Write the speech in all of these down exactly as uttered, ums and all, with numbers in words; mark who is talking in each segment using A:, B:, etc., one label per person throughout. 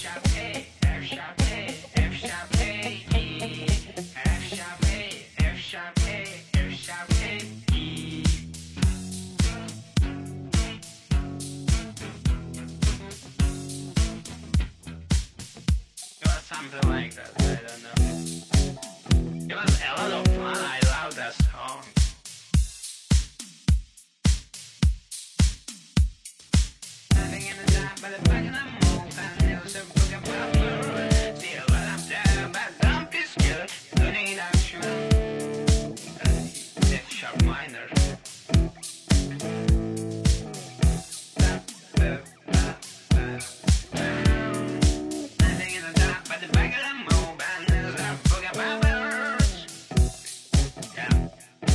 A: sharp A, F sharp A, F sharp A, E, F sharp A, F sharp A, F sharp A, E. It was something like that, I don't know. It was a lot of fun, I love that song. Nothing in the dark but the back of the moon, and it was a book about the still when I'm there, but don't be scared, you need action. Uh, F sharp minor. Nothing in the dark but the back of the moon, and it was a book about birds. Yeah.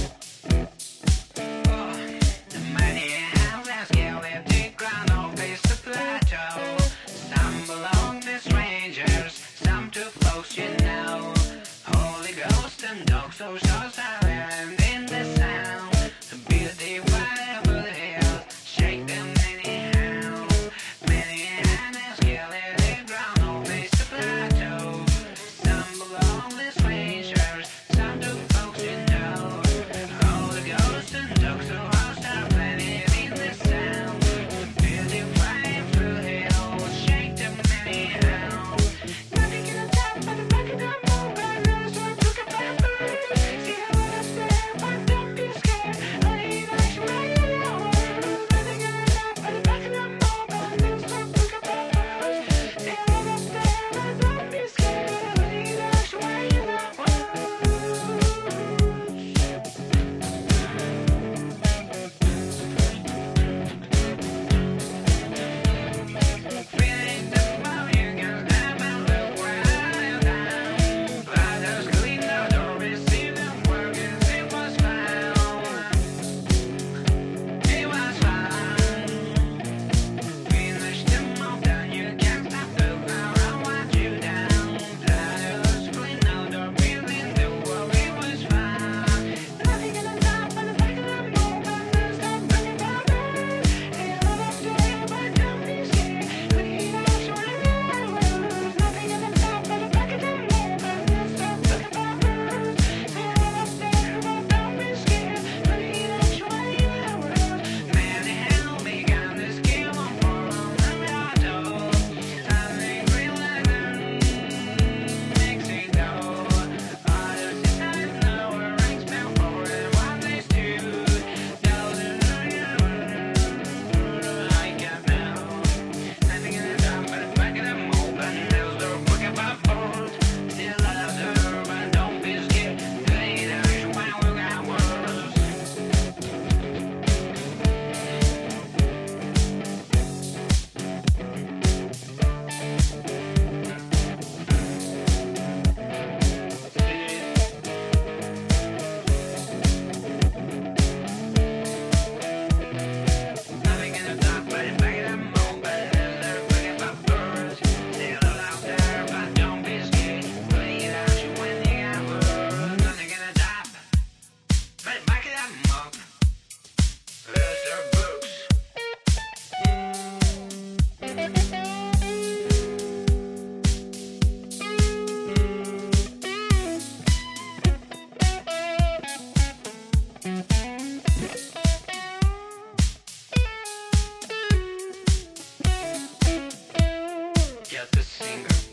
A: Oh, the mighty houses scale their deep ground all face the plateau. Some belong to strangers, some too close, you know. Holy Ghost and dogs, so so silent in the sound. The beauty whatever the hills, shake them anyhow. Many houses scale their deep ground all face the plateau. Some belong to strangers, some too close, you know. Holy Ghost and dogs, so hostile, planet in the sound. The beauty flying through the hills, shake them anyhow. Nothing in the top but the back of the moon, but there's one took a pepper. See how I stare, but don't be scared. I need action right now. Nothing in the top but the back of the moon, but there's one took a pepper. See how I stare, but don't be scared. I need action right now. Feeling the power, you can stand and look where I am down. Brothers clean the door, receive them working, it was fun. It was fun. Finish the mountain, you can't stop the power, I want you down. Brothers clean the door, feeling the world, it was fun. Nothing in the top but the back of the moon, but there's no funny about it. It's all up there, but don't be scared. We need action right now. Nothing in the top but the back of the moon, but there's no funny about it. It's all up there, but don't be scared. We need action right now. Many help me got the skill on forum and auto. Something real and Mexico. Others in time know where ranks spell for and what they do. Those are like a bell. Nothing in the top but the back of the moon, but there's no book about boats. Still I love her, but don't be scared. You need action when we got words. Nothing in the top but the back of the moon, but there's no book about birds. Still all out there, but don't be scared. You need action when you got words. Nothing in the top but the back of the moon. There's their books. Get the singer.